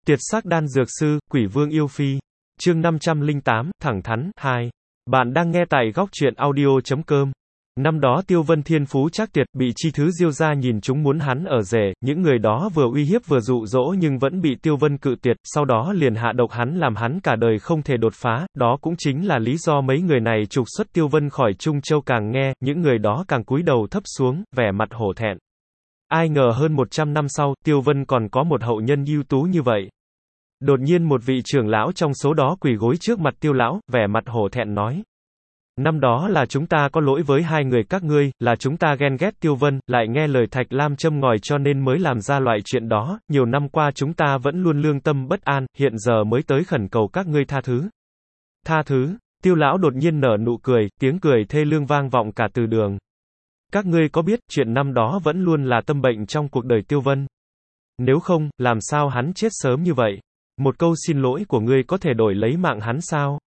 Tiệt sắc đan dược sư, Quỷ Vương yêu phi. Chương 508, thẳng thắn, 2. Bạn đang nghe tại góc truyện audio.com. Năm đó Tiêu Vân thiên phú chắc tuyệt, bị chi thứ Diêu gia nhìn chúng muốn hắn ở rể, những người đó vừa uy hiếp vừa dụ dỗ nhưng vẫn bị Tiêu Vân cự tuyệt, sau đó liền hạ độc hắn làm hắn cả đời không thể đột phá, đó cũng chính là lý do mấy người này trục xuất Tiêu Vân khỏi Trung Châu. Càng nghe, những người đó càng cúi đầu thấp xuống, vẻ mặt hổ thẹn. Ai ngờ hơn 100 năm sau, Tiêu Vân còn có một hậu nhân ưu tú như vậy. Đột nhiên một vị trưởng lão trong số đó quỳ gối trước mặt Tiêu lão, vẻ mặt hổ thẹn nói: năm đó là chúng ta có lỗi với hai người các ngươi, là chúng ta ghen ghét Tiêu Vân, lại nghe lời Thạch Lam châm ngòi cho nên mới làm ra loại chuyện đó, nhiều năm qua chúng ta vẫn luôn lương tâm bất an, hiện giờ mới tới khẩn cầu các ngươi tha thứ. Tha thứ? Tiêu lão đột nhiên nở nụ cười, tiếng cười thê lương vang vọng cả từ đường. Các ngươi có biết, chuyện năm đó vẫn luôn là tâm bệnh trong cuộc đời Tiêu Vân. Nếu không, làm sao hắn chết sớm như vậy? Một câu xin lỗi của ngươi có thể đổi lấy mạng hắn sao?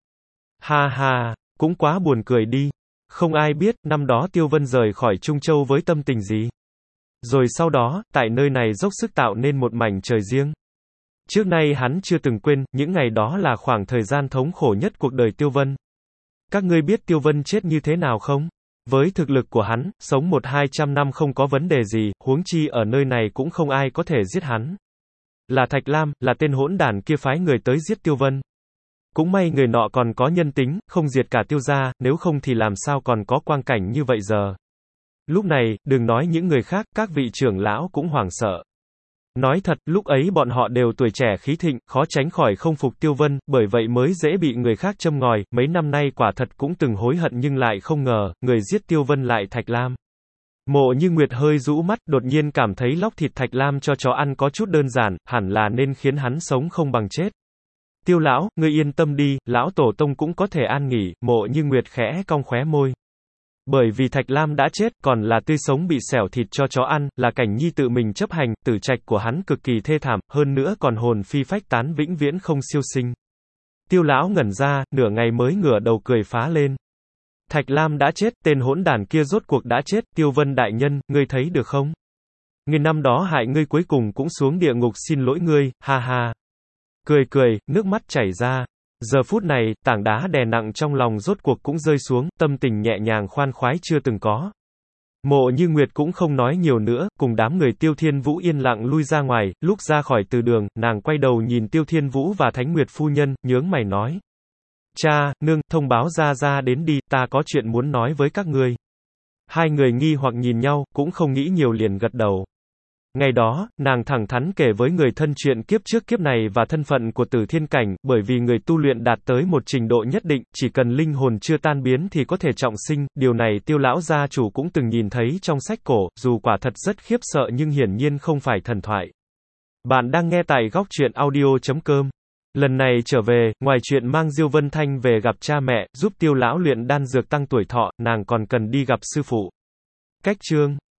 Ha ha, cũng quá buồn cười đi. Không ai biết, năm đó Tiêu Vân rời khỏi Trung Châu với tâm tình gì. Rồi sau đó, tại nơi này dốc sức tạo nên một mảnh trời riêng. Trước nay hắn chưa từng quên, những ngày đó là khoảng thời gian thống khổ nhất cuộc đời Tiêu Vân. Các ngươi biết Tiêu Vân chết như thế nào không? Với thực lực của hắn, sống 100-200 năm không có vấn đề gì, huống chi ở nơi này cũng không ai có thể giết hắn. Là Thạch Lam, là tên hỗn đản kia phái người tới giết Tiêu Vân. Cũng may người nọ còn có nhân tính, không diệt cả Tiêu gia, nếu không thì làm sao còn có quang cảnh như vậy giờ. Lúc này, đừng nói những người khác, các vị trưởng lão cũng hoảng sợ. Nói thật, lúc ấy bọn họ đều tuổi trẻ khí thịnh, khó tránh khỏi không phục Tiêu Vân, bởi vậy mới dễ bị người khác châm ngòi, mấy năm nay quả thật cũng từng hối hận nhưng lại không ngờ, người giết Tiêu Vân lại Thạch Lam. Mộ Như Nguyệt hơi rũ mắt, đột nhiên cảm thấy lóc thịt Thạch Lam cho chó ăn có chút đơn giản, hẳn là nên khiến hắn sống không bằng chết. Tiêu lão, ngươi yên tâm đi, lão tổ tông cũng có thể an nghỉ, Mộ Như Nguyệt khẽ cong khóe môi. Bởi vì Thạch Lam đã chết, còn là tươi sống bị xẻo thịt cho chó ăn, là cảnh nhi tự mình chấp hành, tử trạch của hắn cực kỳ thê thảm, hơn nữa còn hồn phi phách tán vĩnh viễn không siêu sinh. Tiêu lão ngẩn ra, nửa ngày mới ngửa đầu cười phá lên. Thạch Lam đã chết, tên hỗn đản kia rốt cuộc đã chết, Tiêu Vân đại nhân, ngươi thấy được không? Ngươi năm đó hại ngươi cuối cùng cũng xuống địa ngục xin lỗi ngươi, ha ha. Cười cười, nước mắt chảy ra. Giờ phút này, tảng đá đè nặng trong lòng rốt cuộc cũng rơi xuống, tâm tình nhẹ nhàng khoan khoái chưa từng có. Mộ Như Nguyệt cũng không nói nhiều nữa, cùng đám người Tiêu Thiên Vũ yên lặng lui ra ngoài, lúc ra khỏi từ đường, nàng quay đầu nhìn Tiêu Thiên Vũ và Thánh Nguyệt phu nhân, nhướng mày nói. Cha, nương, thông báo ra đến đi, ta có chuyện muốn nói với các ngươi. Hai người nghi hoặc nhìn nhau, cũng không nghĩ nhiều liền gật đầu. Ngày đó, nàng thẳng thắn kể với người thân chuyện kiếp trước kiếp này và thân phận của Tử Thiên Cảnh, bởi vì người tu luyện đạt tới một trình độ nhất định, chỉ cần linh hồn chưa tan biến thì có thể trọng sinh, điều này Tiêu lão gia chủ cũng từng nhìn thấy trong sách cổ, dù quả thật rất khiếp sợ nhưng hiển nhiên không phải thần thoại. Bạn đang nghe tại góc truyện audio.com. Lần này trở về, ngoài chuyện mang Diêu Vân Thanh về gặp cha mẹ, giúp Tiêu lão luyện đan dược tăng tuổi thọ, nàng còn cần đi gặp sư phụ. Cách chương